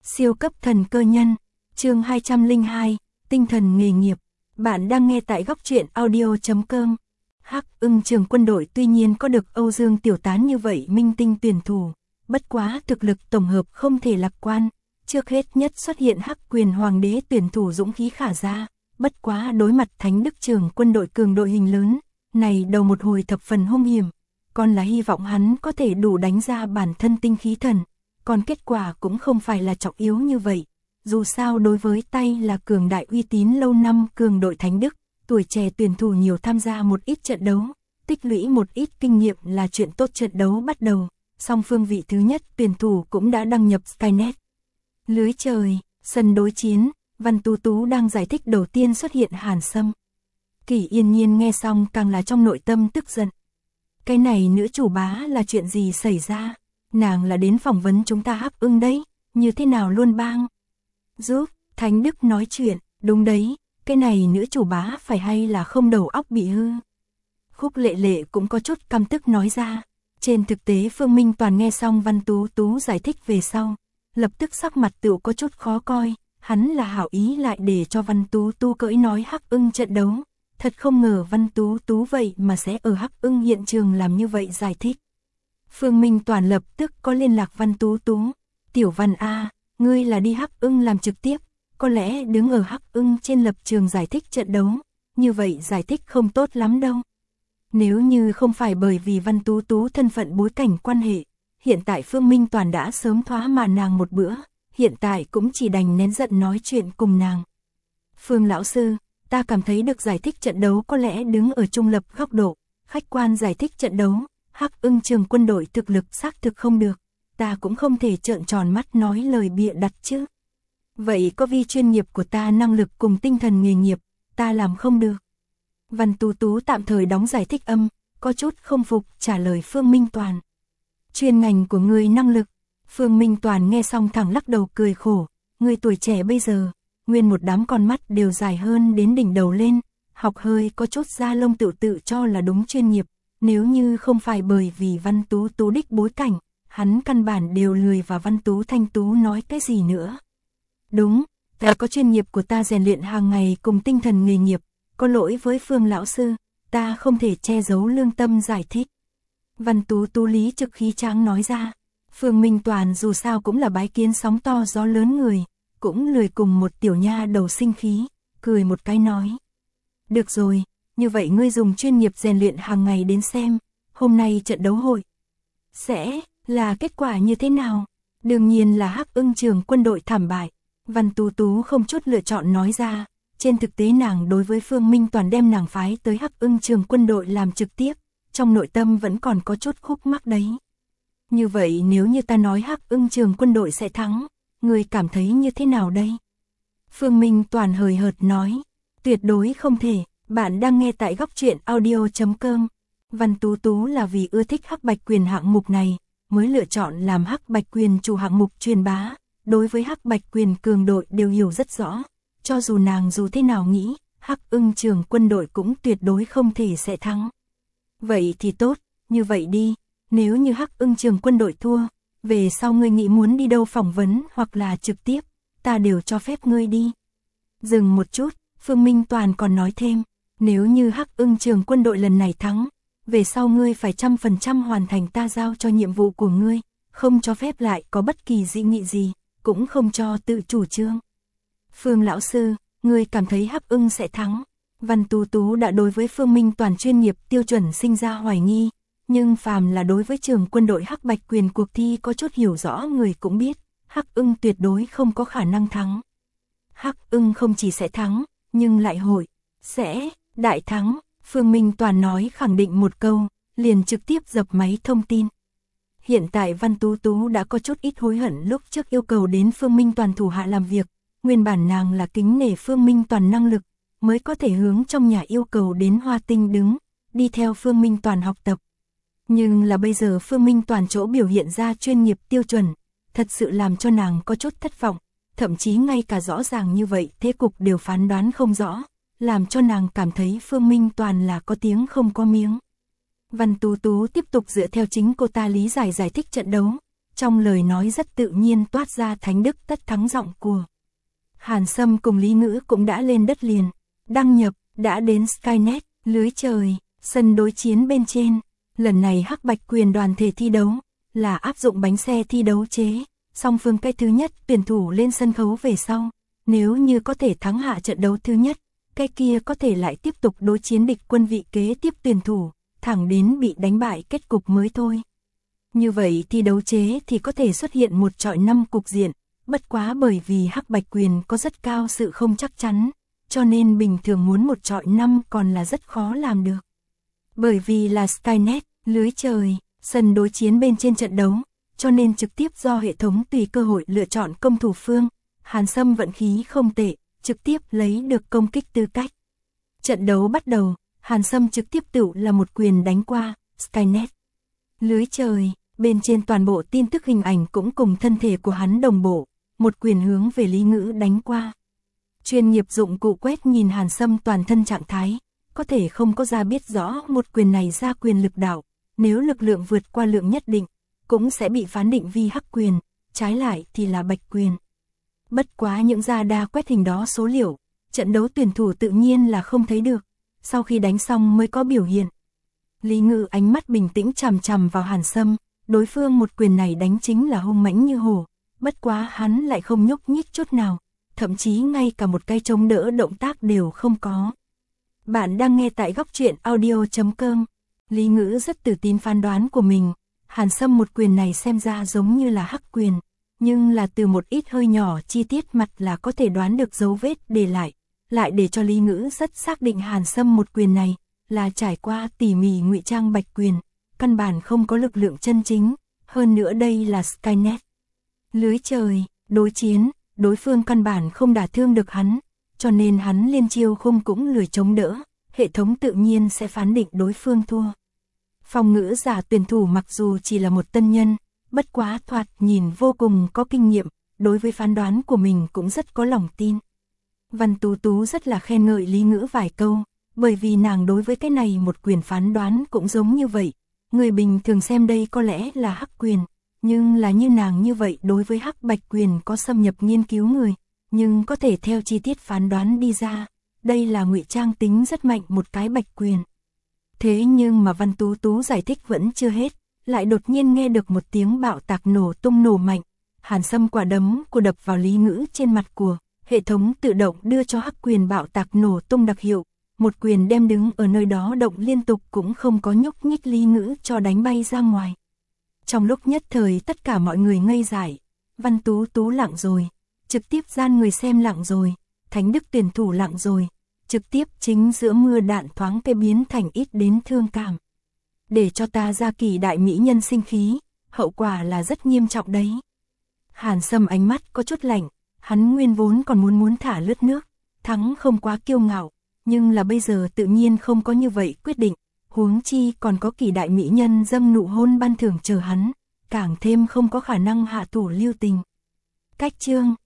Siêu cấp thần cơ nhân, chương 202, tinh thần nghề nghiệp. Bạn đang nghe tại góc truyện audio.com. Hắc Ưng Trường Quân đội tuy nhiên có được Âu Dương Tiểu Tán như vậy minh tinh tuyển thủ, bất quá thực lực tổng hợp không thể lạc quan. Trước hết nhất xuất hiện Hắc Quyền Hoàng đế tuyển thủ dũng khí khả ra, bất quá đối mặt Thánh Đức Trường Quân đội cường đội hình lớn, này đầu một hồi thập phần hung hiểm, còn là hy vọng hắn có thể đủ đánh ra bản thân tinh khí thần. Còn kết quả cũng không phải là trọng yếu như vậy, dù sao đối với tay là cường đại uy tín lâu năm cường đội Thánh Đức, tuổi trẻ tuyển thủ nhiều tham gia một ít trận đấu, tích lũy một ít kinh nghiệm là chuyện tốt. Trận đấu bắt đầu, song phương vị thứ nhất tuyển thủ cũng đã đăng nhập Skynet. Lưới trời, sân đối chiến, Văn Tú Tú đang giải thích đầu tiên xuất hiện Hàn Sâm. Kỷ Yên Nhiên nghe xong càng là trong nội tâm tức giận. Cái này nữ chủ bá là chuyện gì xảy ra? Nàng là đến phỏng vấn chúng ta Hắc Ưng đấy, như thế nào luôn bang? Giúp, Thánh Đức nói chuyện, đúng đấy, cái này nữ chủ bá phải hay là không đầu óc bị hư? Khúc Lệ Lệ cũng có chút căm tức nói ra. Trên thực tế Phương Minh Toàn nghe xong Văn Tú Tú giải thích về sau, lập tức sắc mặt tựu có chút khó coi, hắn là hảo ý lại để cho Văn Tú Tú cưỡi nói Hắc Ưng trận đấu. Thật không ngờ Văn Tú Tú vậy mà sẽ ở Hắc Ưng hiện trường làm như vậy giải thích. Phương Minh Toàn lập tức có liên lạc Văn Tú Tú. Tiểu Văn A, ngươi là đi Hắc Ưng làm trực tiếp, có lẽ đứng ở Hắc Ưng trên lập trường giải thích trận đấu, như vậy giải thích không tốt lắm đâu. Nếu như không phải bởi vì Văn Tú Tú thân phận bối cảnh quan hệ, hiện tại Phương Minh Toàn đã sớm thóa mạ nàng một bữa, hiện tại cũng chỉ đành nén giận nói chuyện cùng nàng. Phương lão sư, ta cảm thấy được giải thích trận đấu có lẽ đứng ở trung lập góc độ, khách quan giải thích trận đấu. Hắc Ưng Trường Quân đội thực lực xác thực không được, ta cũng không thể trợn tròn mắt nói lời bịa đặt chứ. Vậy có vi chuyên nghiệp của ta năng lực cùng tinh thần nghề nghiệp, ta làm không được. Văn Tú Tú tạm thời đóng giải thích âm, có chút không phục trả lời Phương Minh Toàn. Chuyên ngành của ngươi năng lực. Phương Minh Toàn nghe xong thẳng lắc đầu cười khổ, người tuổi trẻ bây giờ, nguyên một đám con mắt đều dài hơn đến đỉnh đầu lên, học hơi có chút da lông tự cho là đúng chuyên nghiệp. Nếu như không phải bởi vì Văn Tú Tú đích bối cảnh, hắn căn bản đều lười và Văn Tú Thanh Tú nói cái gì nữa. Đúng, ta có chuyên nghiệp của ta rèn luyện hàng ngày cùng tinh thần nghề nghiệp, có lỗi với Phương lão sư, ta không thể che giấu lương tâm giải thích. Văn Tú Tú lý trực khí tráng nói ra. Phương Minh Toàn dù sao cũng là bái kiến sóng to gió lớn người, cũng lười cùng một tiểu nha đầu sinh khí, cười một cái nói. Được rồi. Như vậy ngươi dùng chuyên nghiệp rèn luyện hàng ngày đến xem, hôm nay trận đấu hội sẽ là kết quả như thế nào? Đương nhiên là Hắc Ưng Trường Quân đội thảm bại. Văn Tú Tú không chút lựa chọn nói ra, trên thực tế nàng đối với Phương Minh Toàn đem nàng phái tới Hắc Ưng Trường Quân đội làm trực tiếp, trong nội tâm vẫn còn có chút khúc mắc đấy. Như vậy nếu như ta nói Hắc Ưng Trường Quân đội sẽ thắng, ngươi cảm thấy như thế nào đây? Phương Minh Toàn hời hợt nói, tuyệt đối không thể. Bạn đang nghe tại góc truyện audio.com. Văn Tú Tú là vì ưa thích Hắc Bạch Quyền hạng mục này, mới lựa chọn làm Hắc Bạch Quyền chủ hạng mục truyền bá. Đối với Hắc Bạch Quyền cường đội đều hiểu rất rõ. Cho dù nàng dù thế nào nghĩ, Hắc Ưng Trường Quân đội cũng tuyệt đối không thể sẽ thắng. Vậy thì tốt, như vậy đi. Nếu như Hắc Ưng Trường Quân đội thua, về sau ngươi nghĩ muốn đi đâu phỏng vấn hoặc là trực tiếp, ta đều cho phép ngươi đi. Dừng một chút, Phương Minh Toàn còn nói thêm. Nếu như Hắc Ưng Trường Quân đội lần này thắng, về sau ngươi phải 100% hoàn thành ta giao cho nhiệm vụ của ngươi, không cho phép lại có bất kỳ dị nghị gì, cũng không cho tự chủ trương. Phương lão sư, ngươi cảm thấy Hắc Ưng sẽ thắng? Văn Tú Tú đã đối với Phương Minh Toàn chuyên nghiệp tiêu chuẩn sinh ra hoài nghi, nhưng phàm là đối với Trường Quân đội Hắc Bạch Quyền cuộc thi có chút hiểu rõ người cũng biết, Hắc Ưng tuyệt đối không có khả năng thắng. Hắc Ưng không chỉ sẽ thắng, nhưng lại sẽ đại thắng. Phương Minh Toàn nói khẳng định một câu, liền trực tiếp dập máy thông tin. Hiện tại Văn Tú Tú đã có chút ít hối hận lúc trước yêu cầu đến Phương Minh Toàn thủ hạ làm việc, nguyên bản nàng là kính nể Phương Minh Toàn năng lực, mới có thể hướng trong nhà yêu cầu đến Hoa Tinh đứng, đi theo Phương Minh Toàn học tập. Nhưng là bây giờ Phương Minh Toàn chỗ biểu hiện ra chuyên nghiệp tiêu chuẩn, thật sự làm cho nàng có chút thất vọng, thậm chí ngay cả rõ ràng như vậy thế cục đều phán đoán không rõ. Làm cho nàng cảm thấy Phương Minh Toàn là có tiếng không có miếng. Văn Tú Tú tiếp tục dựa theo chính cô ta lý giải thích trận đấu, trong lời nói rất tự nhiên toát ra thánh đức tất thắng giọng của. Hàn Sâm cùng Lý Ngữ cũng đã lên đất liền, đăng nhập, đã đến Skynet, lưới trời, sân đối chiến bên trên. Lần này Hắc Bạch Quyền đoàn thể thi đấu, là áp dụng bánh xe thi đấu chế, song phương cái thứ nhất tuyển thủ lên sân khấu về sau. Nếu như có thể thắng hạ trận đấu thứ nhất, cái kia có thể lại tiếp tục đối chiến địch quân vị kế tiếp tuyển thủ, thẳng đến bị đánh bại kết cục mới thôi. Như vậy thi đấu chế thì có thể xuất hiện 1-5 cục diện, bất quá bởi vì Hắc Bạch Quyền có rất cao sự không chắc chắn, cho nên bình thường muốn 1-5 còn là rất khó làm được. Bởi vì là Skynet, lưới trời, sân đối chiến bên trên trận đấu, cho nên trực tiếp do hệ thống tùy cơ hội lựa chọn công thủ phương. Hàn Sâm vận khí không tệ, trực tiếp lấy được công kích tư cách. Trận đấu bắt đầu, Hàn Sâm trực tiếp tự là một quyền đánh qua Skynet. Lưới trời, bên trên toàn bộ tin tức hình ảnh cũng cùng thân thể của hắn đồng bộ, một quyền hướng về Lý Ngữ đánh qua. Chuyên nghiệp dụng cụ quét nhìn Hàn Sâm toàn thân trạng thái, có thể không có ra biết rõ một quyền này ra quyền lực đạo, nếu lực lượng vượt qua lượng nhất định, cũng sẽ bị phán định vi hắc quyền, trái lại thì là bạch quyền. Bất quá những ra đa quét hình đó số liệu, trận đấu tuyển thủ tự nhiên là không thấy được, sau khi đánh xong mới có biểu hiện. Lý Ngữ ánh mắt bình tĩnh chằm chằm vào Hàn Sâm, đối phương một quyền này đánh chính là hung mãnh như hổ, bất quá hắn lại không nhúc nhích chút nào, thậm chí ngay cả một cái chống đỡ động tác đều không có. Bạn đang nghe tại góc truyện audio.com. Lý Ngữ rất tự tin phán đoán của mình, Hàn Sâm một quyền này xem ra giống như là hắc quyền, nhưng là từ một ít hơi nhỏ chi tiết mặt là có thể đoán được dấu vết để lại để cho Lý Ngữ rất xác định Hàn Sâm một quyền này là trải qua tỉ mỉ ngụy trang bạch quyền, căn bản không có lực lượng chân chính, hơn nữa đây là Skynet. Lưới trời, đối chiến, đối phương căn bản không đả thương được hắn, cho nên hắn liên chiêu không cũng lười chống đỡ, hệ thống tự nhiên sẽ phán định đối phương thua. Phòng ngữ giả tuyển thủ mặc dù chỉ là một tân nhân, bất quá thoạt nhìn vô cùng có kinh nghiệm, đối với phán đoán của mình cũng rất có lòng tin. Văn Tú Tú rất là khen ngợi Lý Ngữ vài câu, bởi vì nàng đối với cái này một quyền phán đoán cũng giống như vậy. Người bình thường xem đây có lẽ là hắc quyền, nhưng là như nàng như vậy đối với hắc bạch quyền có xâm nhập nghiên cứu người, nhưng có thể theo chi tiết phán đoán đi ra, đây là ngụy trang tính rất mạnh một cái bạch quyền. Thế nhưng mà Văn Tú Tú giải thích vẫn chưa hết, lại đột nhiên nghe được một tiếng bạo tạc nổ tung nổ mạnh, Hàn Sâm quả đấm của đập vào Lý Ngữ trên mặt của, hệ thống tự động đưa cho hắc quyền bạo tạc nổ tung đặc hiệu, một quyền đem đứng ở nơi đó động liên tục cũng không có nhúc nhích Lý Ngữ cho đánh bay ra ngoài. Trong lúc nhất thời tất cả mọi người ngây dại, Văn Tú Tú lặng rồi, trực tiếp gian người xem lặng rồi, thánh đức tuyển thủ lặng rồi, trực tiếp chính giữa mưa đạn thoáng cái biến thành ít đến thương cảm. Để cho ta ra kỳ đại mỹ nhân sinh khí, hậu quả là rất nghiêm trọng đấy. Hàn Sâm ánh mắt có chút lạnh, hắn nguyên vốn còn muốn thả lướt nước, thắng không quá kiêu ngạo, nhưng là bây giờ tự nhiên không có như vậy quyết định, huống chi còn có kỳ đại mỹ nhân dâng nụ hôn ban thưởng chờ hắn, càng thêm không có khả năng hạ thủ lưu tình. Cách chương